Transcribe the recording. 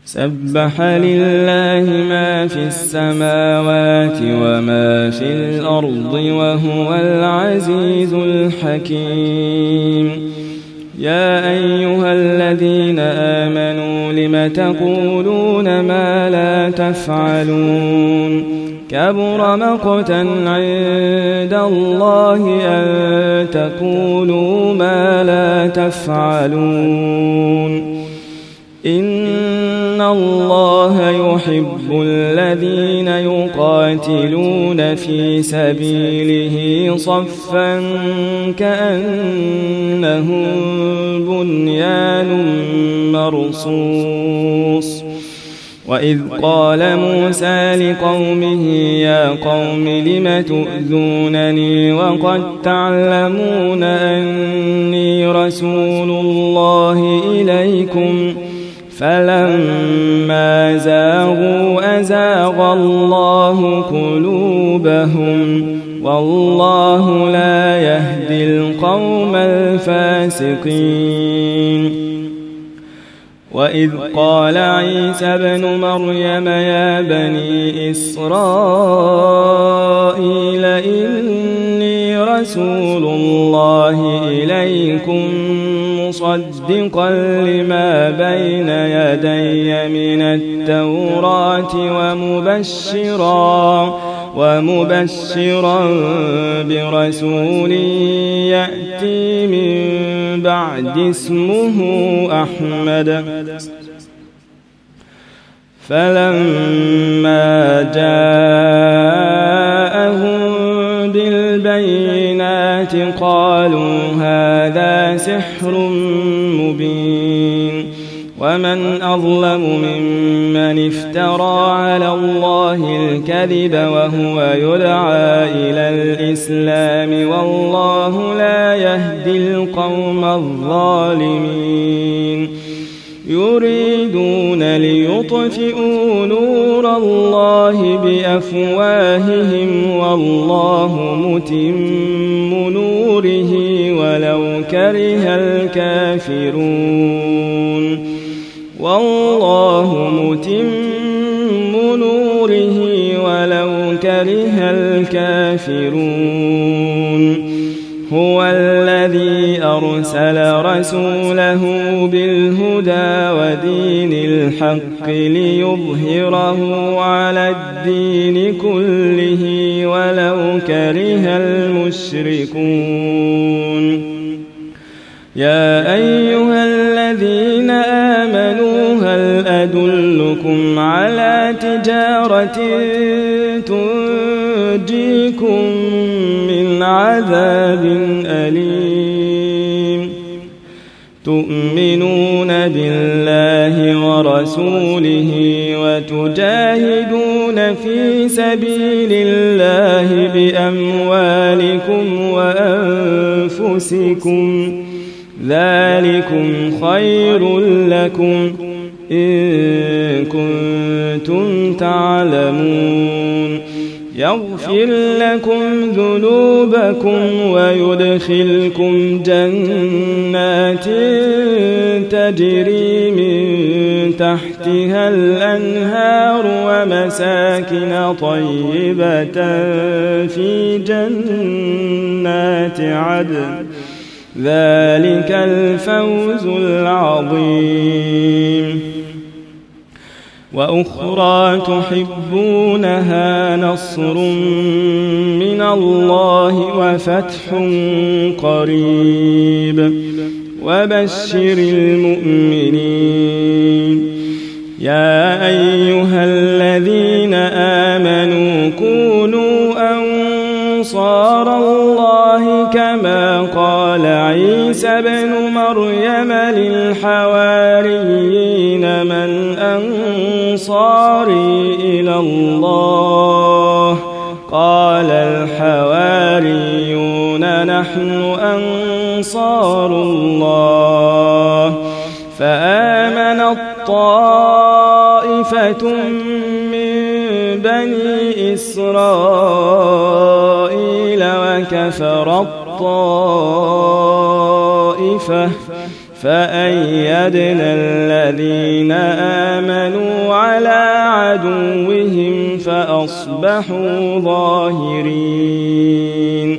سبح لله ما في السماوات وما في الأرض وهو العزيز الحكيم. يا أيها الذين آمنوا لم تقولون ما لا تفعلون كبر مقتا عند الله أن تقولوا ما لا تفعلون. إن الله يحب الذين يقاتلون في سبيله صفا كأنهم بنيان مرصوص. وإذ قال موسى لقومه يا قوم لم تؤذونني وقد تعلمون أني رسول الله إليكم فلما زاغوا أزاغ الله قلوبهم والله لا يهدي القوم الفاسقين. وإذ قال عيسى ابن مريم يا بني إسرائيل إني رسول الله إليكم مصدقا لما بين يدي من التوراة ومبشرا برسول يأتي من بعد اسمه أحمد. فلما جاءهم بالبينات قالوا هذا سحر مبين. ومن أظلم ممن افترى على الله الكذب وهو يدعى إلى الإسلام والله لا يهدي القوم الظالمين. يريدون ليطفئوا نور الله بأفواههم والله متم نوره ولو كره الكافرون. والله متم نوره ولو كره الكافرون. هو الذي أرسل رسوله بالهدى ودين الحق ليظهره على الدين كله ولو كره المشركون. يا أيها الذين آمنوا هل أدلكم على تجارة تنجيكم من عذاب أليم. تؤمنون بالله ورسوله وتجاهدون في سبيل الله بأموالكم وأنفسكم ذلكم خير لكم إن كنتم تعلمون. يغفر لكم ذنوبكم ويدخلكم جنات تجري من تحتها الأنهار ومساكن طيبة في جنات عدن ذلك الفوز العظيم. وأخرى تحبونها نصر من الله وفتح قريب وبشر المؤمنين. يا أيها الذين آمنوا كونوا أنصار الله كما قال عيسى ابن مريم للحواريين من أنصاري إلى الله قال الحواريون نحن أنصار الله. فآمنت طائفة من بني إسرائيل وكفرت طائفة فأيدنا الذين آمنوا عدوهم فأصبحوا ظاهرين